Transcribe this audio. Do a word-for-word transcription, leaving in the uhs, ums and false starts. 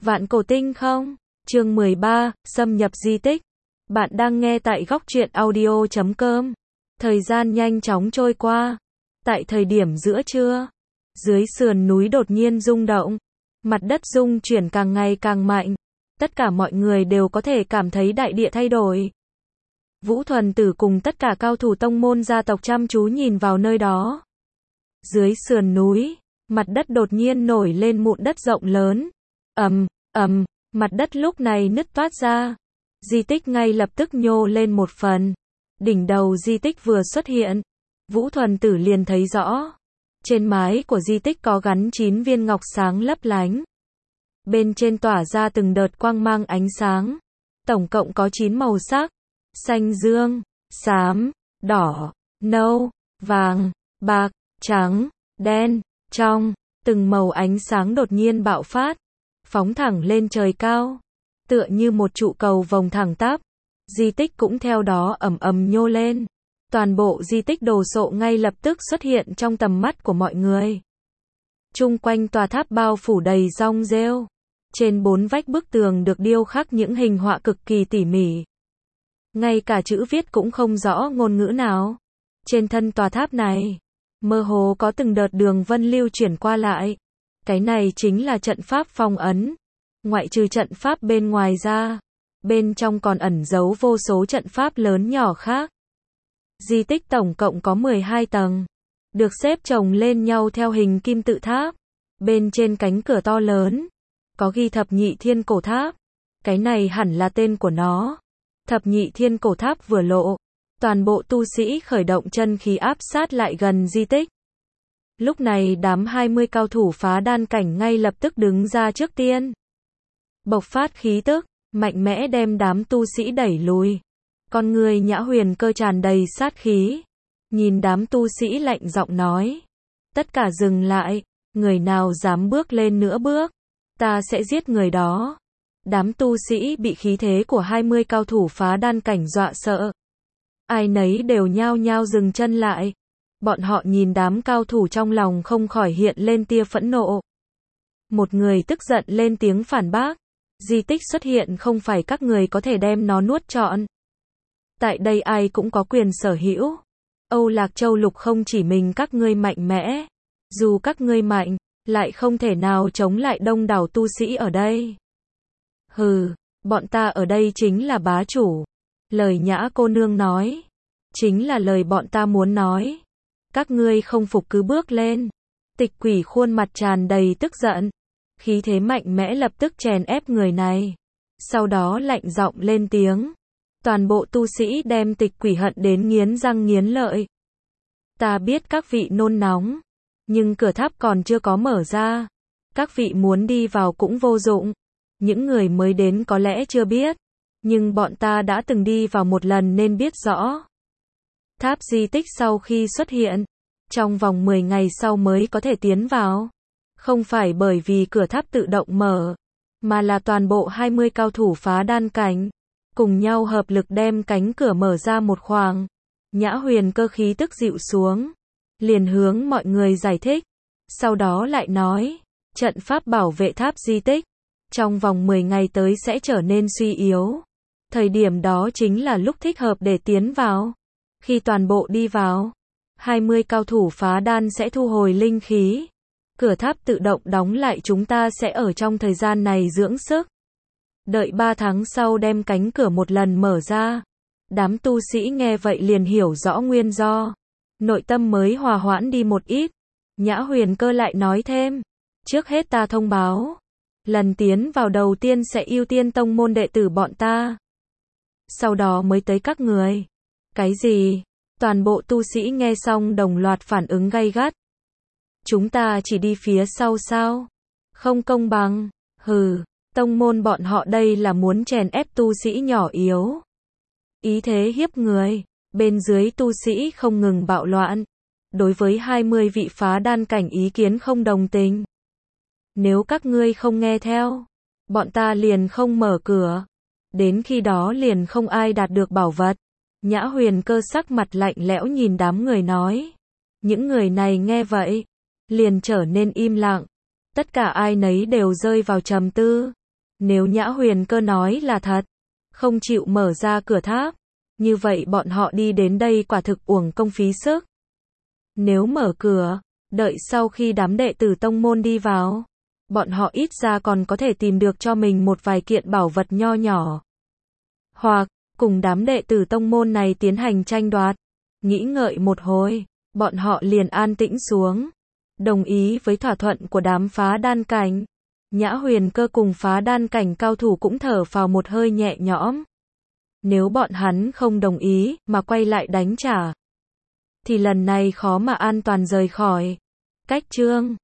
Vạn Cổ Tinh không? Chương mười ba, xâm nhập di tích. Bạn đang nghe tại góc truyện audio chấm com. Thời gian nhanh chóng trôi qua. Tại thời điểm giữa trưa, dưới sườn núi đột nhiên rung động. Mặt đất rung chuyển càng ngày càng mạnh. Tất cả mọi người đều có thể cảm thấy đại địa thay đổi. Vũ Thuần Tử cùng tất cả cao thủ tông môn gia tộc chăm chú nhìn vào nơi đó. Dưới sườn núi, mặt đất đột nhiên nổi lên mụn đất rộng lớn. Ầm, ầm, mặt đất lúc này nứt toát ra. Di tích ngay lập tức nhô lên một phần. Đỉnh đầu di tích vừa xuất hiện, Vũ Thuần Tử liền thấy rõ. Trên mái của di tích có gắn chín viên ngọc sáng lấp lánh. Bên trên tỏa ra từng đợt quang mang ánh sáng. Tổng cộng có chín màu sắc: xanh dương, xám, đỏ, nâu, vàng, bạc, trắng, đen, trong. Từng màu ánh sáng đột nhiên bạo phát, phóng thẳng lên trời cao, tựa như một trụ cầu vòng thẳng tắp. Di tích cũng theo đó ầm ầm nhô lên. Toàn bộ di tích đồ sộ ngay lập tức xuất hiện trong tầm mắt của mọi người. Chung quanh tòa tháp bao phủ đầy rong rêu. Trên bốn vách bức tường được điêu khắc những hình họa cực kỳ tỉ mỉ. Ngay cả chữ viết cũng không rõ ngôn ngữ nào. Trên thân tòa tháp này, mơ hồ có từng đợt đường vân lưu chuyển qua lại. Cái này chính là trận pháp phong ấn. Ngoại trừ trận pháp bên ngoài ra, bên trong còn ẩn giấu vô số trận pháp lớn nhỏ khác. Di tích tổng cộng có mười hai tầng, được xếp chồng lên nhau theo hình kim tự tháp. Bên trên cánh cửa to lớn, có ghi Thập Nhị Thiên Cổ Tháp. Cái này hẳn là tên của nó. Thập Nhị Thiên Cổ Tháp vừa lộ, toàn bộ tu sĩ khởi động chân khí áp sát lại gần di tích. Lúc này đám hai mươi cao thủ phá đan cảnh ngay lập tức đứng ra trước tiên. Bộc phát khí tức, mạnh mẽ đem đám tu sĩ đẩy lùi. Con người Nhã Huyền Cơ tràn đầy sát khí. Nhìn đám tu sĩ lạnh giọng nói. Tất cả dừng lại, người nào dám bước lên nữa bước, ta sẽ giết người đó. Đám tu sĩ bị khí thế của hai mươi cao thủ phá đan cảnh dọa sợ. Ai nấy đều nhao nhao dừng chân lại. Bọn họ nhìn đám cao thủ trong lòng không khỏi hiện lên tia phẫn nộ. Một người tức giận lên tiếng phản bác. Di tích xuất hiện không phải các người có thể đem nó nuốt trọn. Tại đây ai cũng có quyền sở hữu. Âu Lạc Châu Lục không chỉ mình các ngươi mạnh mẽ. Dù các ngươi mạnh, lại không thể nào chống lại đông đảo tu sĩ ở đây. Hừ, bọn ta ở đây chính là bá chủ. Lời Nhã cô nương nói, chính là lời bọn ta muốn nói. Các ngươi không phục cứ bước lên. Tịch Quỷ khuôn mặt tràn đầy tức giận. Khí thế mạnh mẽ lập tức chèn ép người này. Sau đó lạnh giọng lên tiếng. Toàn bộ tu sĩ đem Tịch Quỷ hận đến nghiến răng nghiến lợi. Ta biết các vị nôn nóng, nhưng cửa tháp còn chưa có mở ra. Các vị muốn đi vào cũng vô dụng. Những người mới đến có lẽ chưa biết, nhưng bọn ta đã từng đi vào một lần nên biết rõ. Tháp di tích sau khi xuất hiện, trong vòng mười ngày sau mới có thể tiến vào. Không phải bởi vì cửa tháp tự động mở, mà là toàn bộ hai mươi cao thủ phá đan cảnh, cùng nhau hợp lực đem cánh cửa mở ra một khoảng. Nhã Huyền Cơ khí tức dịu xuống, liền hướng mọi người giải thích. Sau đó lại nói, trận pháp bảo vệ tháp di tích, trong vòng mười ngày tới sẽ trở nên suy yếu. Thời điểm đó chính là lúc thích hợp để tiến vào. Khi toàn bộ đi vào, hai mươi cao thủ phá đan sẽ thu hồi linh khí. Cửa tháp tự động đóng lại, chúng ta sẽ ở trong thời gian này dưỡng sức. Đợi ba tháng sau đem cánh cửa một lần mở ra. Đám tu sĩ nghe vậy liền hiểu rõ nguyên do. Nội tâm mới hòa hoãn đi một ít. Nhã Huyền Cơ lại nói thêm. Trước hết ta thông báo. Lần tiến vào đầu tiên sẽ ưu tiên tông môn đệ tử bọn ta. Sau đó mới tới các người. Cái gì? Toàn bộ tu sĩ nghe xong đồng loạt phản ứng gay gắt. Chúng ta chỉ đi phía sau sao? Không công bằng. Hừ, tông môn bọn họ đây là muốn chèn ép tu sĩ nhỏ yếu. Ý thế hiếp người. Bên dưới tu sĩ không ngừng bạo loạn. Đối với hai mươi vị phá đan cảnh ý kiến không đồng tình. Nếu các ngươi không nghe theo, bọn ta liền không mở cửa. Đến khi đó liền không ai đạt được bảo vật. Nhã Huyền Cơ sắc mặt lạnh lẽo nhìn đám người nói. Những người này nghe vậy, liền trở nên im lặng. Tất cả ai nấy đều rơi vào trầm tư. Nếu Nhã Huyền Cơ nói là thật, không chịu mở ra cửa tháp, như vậy bọn họ đi đến đây quả thực uổng công phí sức. Nếu mở cửa, đợi sau khi đám đệ tử tông môn đi vào, bọn họ ít ra còn có thể tìm được cho mình một vài kiện bảo vật nho nhỏ. Hoặc, cùng đám đệ tử tông môn này tiến hành tranh đoạt. Nghĩ ngợi một hồi, bọn họ liền an tĩnh xuống, đồng ý với thỏa thuận của đám phá đan cảnh. Nhã Huyền Cơ cùng phá đan cảnh cao thủ cũng thở phào một hơi nhẹ nhõm. Nếu bọn hắn không đồng ý, mà quay lại đánh trả, thì lần này khó mà an toàn rời khỏi. Cách chương